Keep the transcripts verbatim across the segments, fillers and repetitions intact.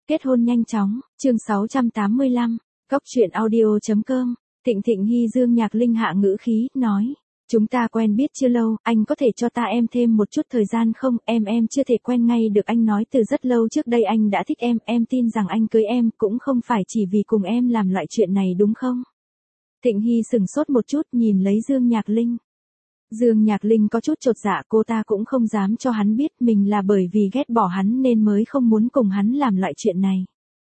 Kết hôn nhanh chóng, chương sáu trăm tám mươi lăm, Cóc truyện audio chấm com, Thịnh Thịnh Hy Dương Nhạc Linh hạ ngữ khí, nói. Chúng ta quen biết chưa lâu, anh có thể cho ta em thêm một chút thời gian không, em em chưa thể quen ngay được, anh nói từ rất lâu trước đây anh đã thích em, em tin rằng anh cưới em cũng không phải chỉ vì cùng em làm loại chuyện này đúng không? Thịnh Hy sừng sốt một chút nhìn lấy Dương Nhạc Linh. Dương Nhạc Linh có chút chột dạ, cô ta cũng không dám cho hắn biết mình là bởi vì ghét bỏ hắn nên mới không muốn cùng hắn làm loại chuyện này.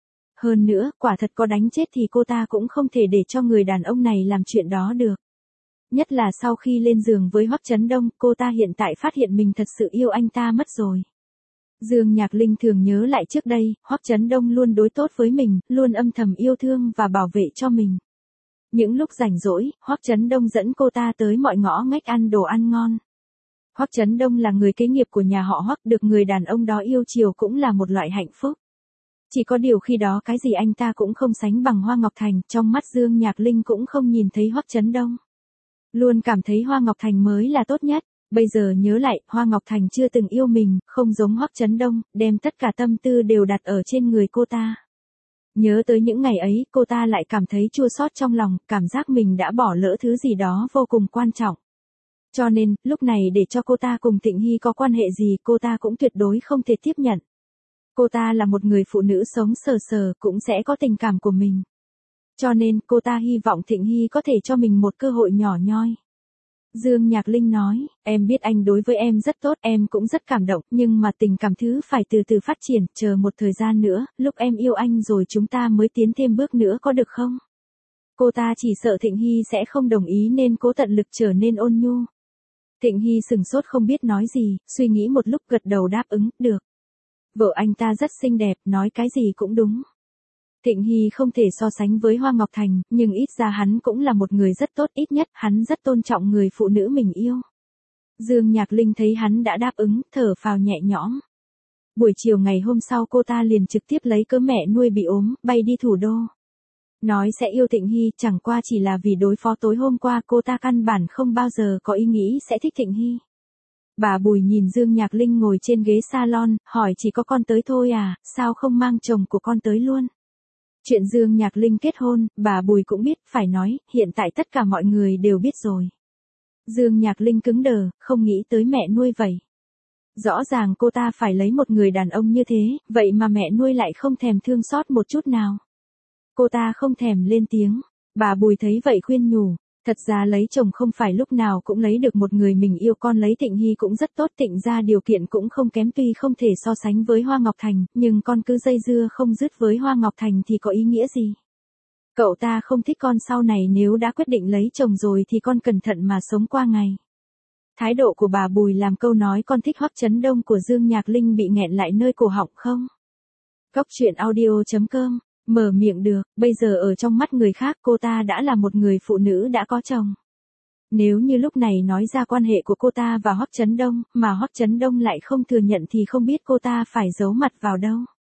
Hơn nữa, quả thật có đánh chết thì cô ta cũng không thể để cho người đàn ông này làm chuyện đó được. Nhất là sau khi lên giường với Hoắc Chấn Đông, cô ta hiện tại phát hiện mình thật sự yêu anh ta mất rồi. Dương Nhạc Linh thường nhớ lại trước đây, Hoắc Chấn Đông luôn đối tốt với mình, luôn âm thầm yêu thương và bảo vệ cho mình. Những lúc rảnh rỗi, Hoắc Chấn Đông dẫn cô ta tới mọi ngõ ngách ăn đồ ăn ngon. Hoắc Chấn Đông là người kế nghiệp của nhà họ Hoắc, được người đàn ông đó yêu chiều cũng là một loại hạnh phúc. Chỉ có điều khi đó cái gì anh ta cũng không sánh bằng Hoa Ngọc Thành, trong mắt Dương Nhạc Linh cũng không nhìn thấy Hoắc Chấn Đông. Luôn cảm thấy Hoa Ngọc Thành mới là tốt nhất, bây giờ nhớ lại, Hoa Ngọc Thành chưa từng yêu mình, không giống Hoắc Chấn Đông, đem tất cả tâm tư đều đặt ở trên người cô ta. Nhớ tới những ngày ấy, cô ta lại cảm thấy chua xót trong lòng, cảm giác mình đã bỏ lỡ thứ gì đó vô cùng quan trọng. Cho nên, lúc này để cho cô ta cùng Thịnh Hy có quan hệ gì, cô ta cũng tuyệt đối không thể tiếp nhận. Cô ta là một người phụ nữ sống sờ sờ, cũng sẽ có tình cảm của mình. Cho nên, cô ta hy vọng Thịnh Hy có thể cho mình một cơ hội nhỏ nhoi. Dương Nhạc Linh nói, em biết anh đối với em rất tốt, em cũng rất cảm động, nhưng mà tình cảm thứ phải từ từ phát triển, chờ một thời gian nữa, lúc em yêu anh rồi chúng ta mới tiến thêm bước nữa có được không? Cô ta chỉ sợ Thịnh Hy sẽ không đồng ý nên cố tận lực trở nên ôn nhu. Thịnh Hy sừng sốt không biết nói gì, suy nghĩ một lúc gật đầu đáp ứng, được. Vợ anh ta rất xinh đẹp, nói cái gì cũng đúng. Thịnh Hy không thể so sánh với Hoa Ngọc Thành, nhưng ít ra hắn cũng là một người rất tốt, ít nhất hắn rất tôn trọng người phụ nữ mình yêu. Dương Nhạc Linh thấy hắn đã đáp ứng, thở phào nhẹ nhõm. Buổi chiều ngày hôm sau cô ta liền trực tiếp lấy cớ mẹ nuôi bị ốm, bay đi thủ đô. Nói sẽ yêu Thịnh Hy, chẳng qua chỉ là vì đối phó tối hôm qua, cô ta căn bản không bao giờ có ý nghĩ sẽ thích Thịnh Hy. Bà Bùi nhìn Dương Nhạc Linh ngồi trên ghế salon, hỏi chỉ có con tới thôi à, sao không mang chồng của con tới luôn? Chuyện Dương Nhạc Linh kết hôn, bà Bùi cũng biết, phải nói, hiện tại tất cả mọi người đều biết rồi. Dương Nhạc Linh cứng đờ, không nghĩ tới mẹ nuôi vậy. Rõ ràng cô ta phải lấy một người đàn ông như thế, vậy mà mẹ nuôi lại không thèm thương xót một chút nào. Cô ta không thèm lên tiếng, bà Bùi thấy vậy khuyên nhủ. Thật ra lấy chồng không phải lúc nào cũng lấy được một người mình yêu, con lấy Thịnh Hy cũng rất tốt, Thịnh ra điều kiện cũng không kém, tuy không thể so sánh với Hoa Ngọc Thành, nhưng con cứ dây dưa không dứt với Hoa Ngọc Thành thì có ý nghĩa gì? Cậu ta không thích con, sau này nếu đã quyết định lấy chồng rồi thì con cẩn thận mà sống qua ngày. Thái độ của bà Bùi làm câu nói con thích Hoắc Chấn Đông của Dương Nhạc Linh bị nghẹn lại nơi cổ họng không? Cóc truyện audio chấm com. Mở miệng được, bây giờ ở trong mắt người khác cô ta đã là một người phụ nữ đã có chồng. Nếu như lúc này nói ra quan hệ của cô ta và Hoắc Chấn Đông, mà Hoắc Chấn Đông lại không thừa nhận thì không biết cô ta phải giấu mặt vào đâu.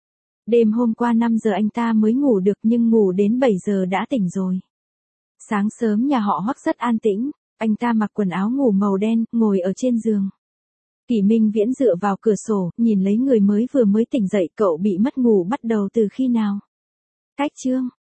Đêm hôm qua năm giờ anh ta mới ngủ được nhưng ngủ đến bảy giờ đã tỉnh rồi. Sáng sớm nhà họ Hoắc rất an tĩnh, anh ta mặc quần áo ngủ màu đen, ngồi ở trên giường. Kỷ Minh Viễn dựa vào cửa sổ, nhìn lấy người mới vừa mới tỉnh dậy, cậu bị mất ngủ bắt đầu từ khi nào? Cách chương